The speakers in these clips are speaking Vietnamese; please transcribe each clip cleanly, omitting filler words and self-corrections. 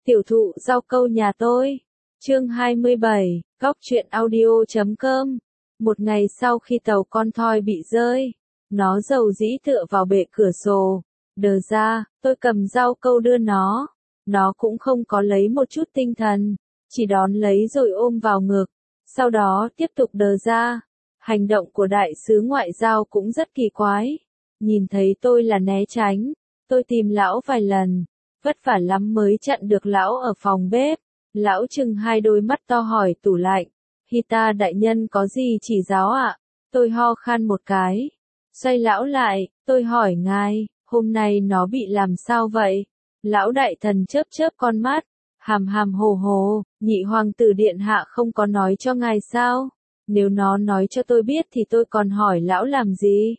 Tiểu thụ rau câu nhà tôi. Chương 27, Góc truyện audio.com. Một ngày sau khi tàu con thoi bị rơi, nó dầu dĩ tựa vào bệ cửa sổ. Đờ ra, tôi cầm rau câu đưa nó. Nó cũng không có lấy một chút tinh thần, chỉ đón lấy rồi ôm vào ngực. Sau đó tiếp tục đờ ra. Hành động của đại sứ ngoại giao cũng rất kỳ quái. Nhìn thấy tôi là né tránh. Tôi tìm lão vài lần. Vất vả lắm mới chặn được lão ở phòng bếp. Lão trừng hai đôi mắt to hỏi tủ lạnh. Hita đại nhân có gì chỉ giáo ạ? Tôi ho khan một cái. Xoay lão lại, tôi hỏi ngài, hôm nay nó bị làm sao vậy? Lão đại thần chớp chớp con mắt. Hàm hàm hồ hồ, nhị hoàng tử điện hạ không có nói cho ngài sao? Nếu nó nói cho tôi biết thì tôi còn hỏi lão làm gì?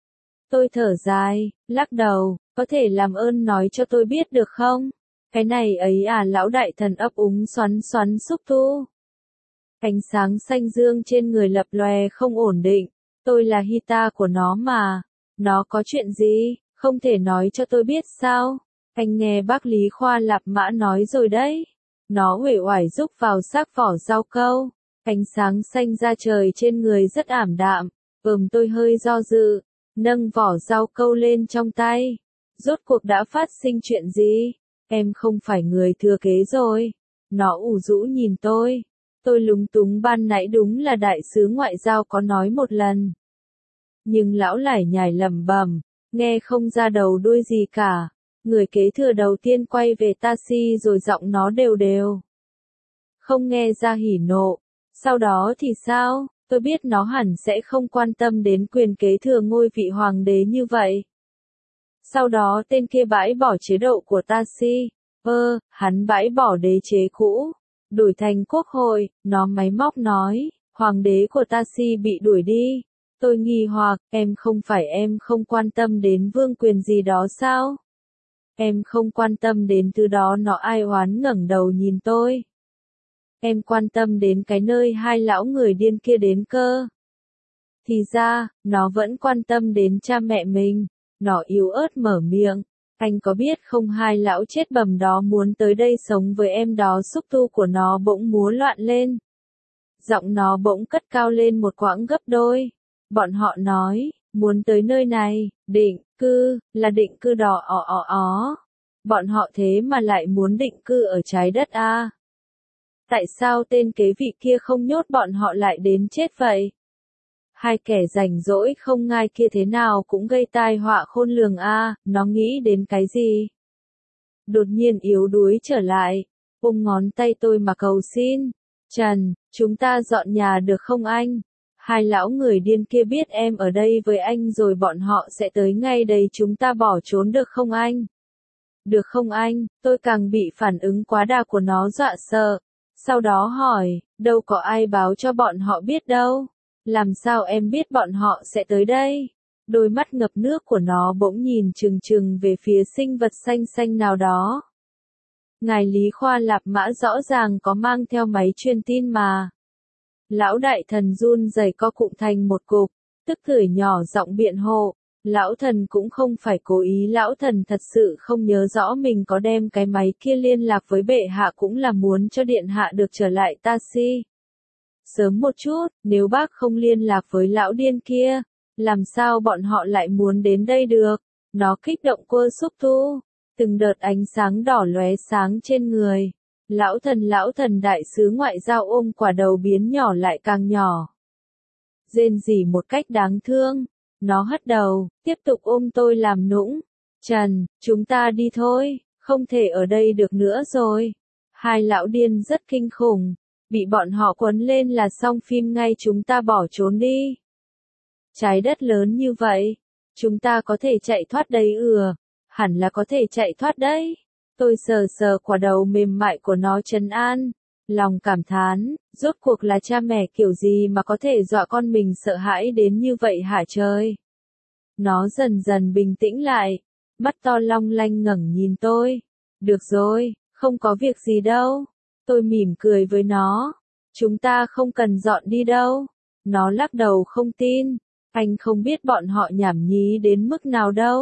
Tôi thở dài, lắc đầu, có thể làm ơn nói cho tôi biết được không? Cái này ấy à, lão đại thần ấp úng xoắn xoắn xúc tu. Ánh sáng xanh dương trên người lập lòe không ổn định. Tôi là Hita của nó mà. Nó có chuyện gì, không thể nói cho tôi biết sao? Anh nghe bác Lý Khoa Lạp Mã nói rồi đấy. Nó uể oải rúc vào xác vỏ rau câu. Ánh sáng xanh ra trời trên người rất ảm đạm. Tôi hơi do dự, nâng vỏ rau câu lên trong tay. Rốt cuộc đã phát sinh chuyện gì? Em không phải người thừa kế rồi. Nó ủ rũ nhìn tôi. Tôi lúng túng, ban nãy đúng là đại sứ ngoại giao có nói một lần. Nhưng lão lải nhải lẩm bẩm, nghe không ra đầu đuôi gì cả. Người kế thừa đầu tiên quay về taxi rồi giọng nó đều đều. Không nghe ra hỉ nộ. Sau đó thì sao? Tôi biết nó hẳn sẽ không quan tâm đến quyền kế thừa ngôi vị hoàng đế như vậy. Sau đó tên kia bãi bỏ chế độ của taxi. Hắn bãi bỏ đế chế cũ. Đổi thành quốc hội, nó máy móc nói, hoàng đế của taxi bị đuổi đi. Tôi nghi hoặc, em không phải em không quan tâm đến vương quyền gì đó sao? Em không quan tâm đến thứ đó, nó ai oán ngẩng đầu nhìn tôi. Em quan tâm đến cái nơi hai lão người điên kia đến cơ. Thì ra, nó vẫn quan tâm đến cha mẹ mình. Nó yếu ớt mở miệng. Anh có biết không, hai lão chết bầm đó muốn tới đây sống với em đó. Xúc tu của nó bỗng múa loạn lên. Giọng nó bỗng cất cao lên một quãng gấp đôi. Bọn họ nói, muốn tới nơi này, định cư, là định cư đó Bọn họ thế mà lại muốn định cư ở trái đất à? Tại sao tên kế vị kia không nhốt bọn họ lại đến chết vậy? Hai kẻ rảnh rỗi không ngai kia thế nào cũng gây tai họa khôn lường à, nó nghĩ đến cái gì? Đột nhiên yếu đuối trở lại, ôm ngón tay tôi mà cầu xin. Trần, chúng ta dọn nhà được không anh? Hai lão người điên kia biết em ở đây với anh rồi bọn họ sẽ tới ngay đây, chúng ta bỏ trốn được không anh? Được không anh? Tôi càng bị phản ứng quá đà của nó dọa sợ. Sau đó hỏi, đâu có ai báo cho bọn họ biết đâu. Làm sao em biết bọn họ sẽ tới đây? Đôi mắt ngập nước của nó bỗng nhìn trừng trừng về phía sinh vật xanh xanh nào đó. Ngài Lý Khoa Lạp Mã rõ ràng có mang theo máy truyền tin mà. Lão đại thần run rẩy co cụm thành một cục, tức cười nhỏ giọng biện hộ. Lão thần cũng không phải cố ý, lão thần thật sự không nhớ rõ mình có đem cái máy kia liên lạc với bệ hạ, cũng là muốn cho điện hạ được trở lại taxi sớm một chút. Nếu bác không liên lạc với lão điên kia, làm sao bọn họ lại muốn đến đây được? Nó kích động quơ xúc tu, từng đợt ánh sáng đỏ lóe sáng trên người. Lão thần đại sứ ngoại giao ôm quả đầu biến nhỏ lại càng nhỏ. Rên rỉ một cách đáng thương. Nó hất đầu, tiếp tục ôm tôi làm nũng. Trần, chúng ta đi thôi, không thể ở đây được nữa rồi. Hai lão điên rất kinh khủng. Bị bọn họ quấn lên là xong phim ngay, chúng ta bỏ trốn đi. Trái đất lớn như vậy, chúng ta có thể chạy thoát đấy hẳn là có thể chạy thoát đấy. Tôi sờ sờ quả đầu mềm mại của nó trấn an, lòng cảm thán, rốt cuộc là cha mẹ kiểu gì mà có thể dọa con mình sợ hãi đến như vậy hả trời? Nó dần dần bình tĩnh lại, mắt to long lanh ngẩng nhìn tôi. Được rồi, không có việc gì đâu. Tôi mỉm cười với nó. Chúng ta không cần dọn đi đâu. Nó lắc đầu không tin. Anh không biết bọn họ nhảm nhí đến mức nào đâu.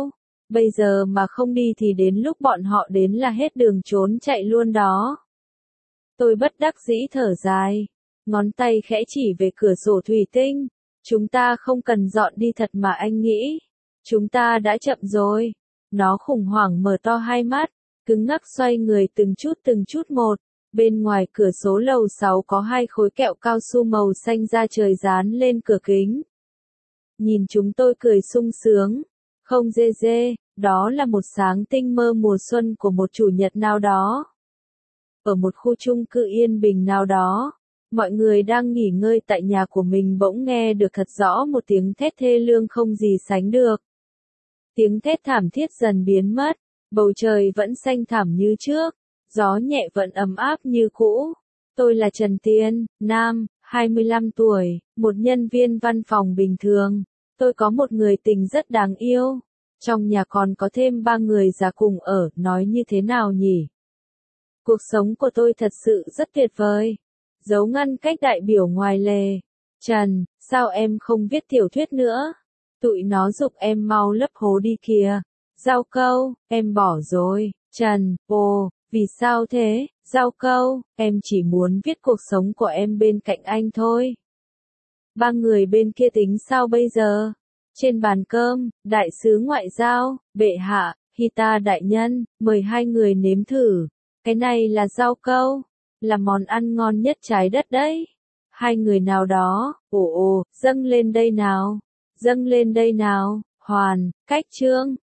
Bây giờ mà không đi thì đến lúc bọn họ đến là hết đường trốn chạy luôn đó. Tôi bất đắc dĩ thở dài, ngón tay khẽ chỉ về cửa sổ thủy tinh. Chúng ta không cần dọn đi thật mà anh nghĩ. Chúng ta đã chậm rồi. Nó khủng hoảng mở to hai mắt, cứng ngắc xoay người từng chút một. Bên ngoài cửa số lầu 6 có hai khối kẹo cao su màu xanh da trời dán lên cửa kính. Nhìn chúng tôi cười sung sướng. Không dê dê, đó là một sáng tinh mơ mùa xuân của một chủ nhật nào đó. Ở một khu chung cư yên bình nào đó, mọi người đang nghỉ ngơi tại nhà của mình bỗng nghe được thật rõ một tiếng thét thê lương không gì sánh được. Tiếng thét thảm thiết dần biến mất, bầu trời vẫn xanh thẳm như trước, gió nhẹ vẫn ấm áp như cũ. Tôi là Trần Tiên, nam, 25 tuổi, một nhân viên văn phòng bình thường. Tôi có một người tình rất đáng yêu. Trong nhà còn có thêm 3 người già cùng ở, nói như thế nào nhỉ? Cuộc sống của tôi thật sự rất tuyệt vời. Dấu ngăn cách đại biểu ngoài lề. Trần, sao em không viết tiểu thuyết nữa? Tụi nó giục em mau lấp hố đi kìa. Giao câu, em bỏ rồi. Trần, ồ, vì sao thế? Giao câu, em chỉ muốn viết cuộc sống của em bên cạnh anh thôi. 3 người bên kia tính sao bây giờ? Trên bàn cơm, đại sứ ngoại giao, bệ hạ, Hita đại nhân, mời hai người nếm thử. Cái này là rau câu, là món ăn ngon nhất trái đất đấy. Hai người nào đó, ồ, dâng lên đây nào, dâng lên đây nào, Hoàn, Cách Trương,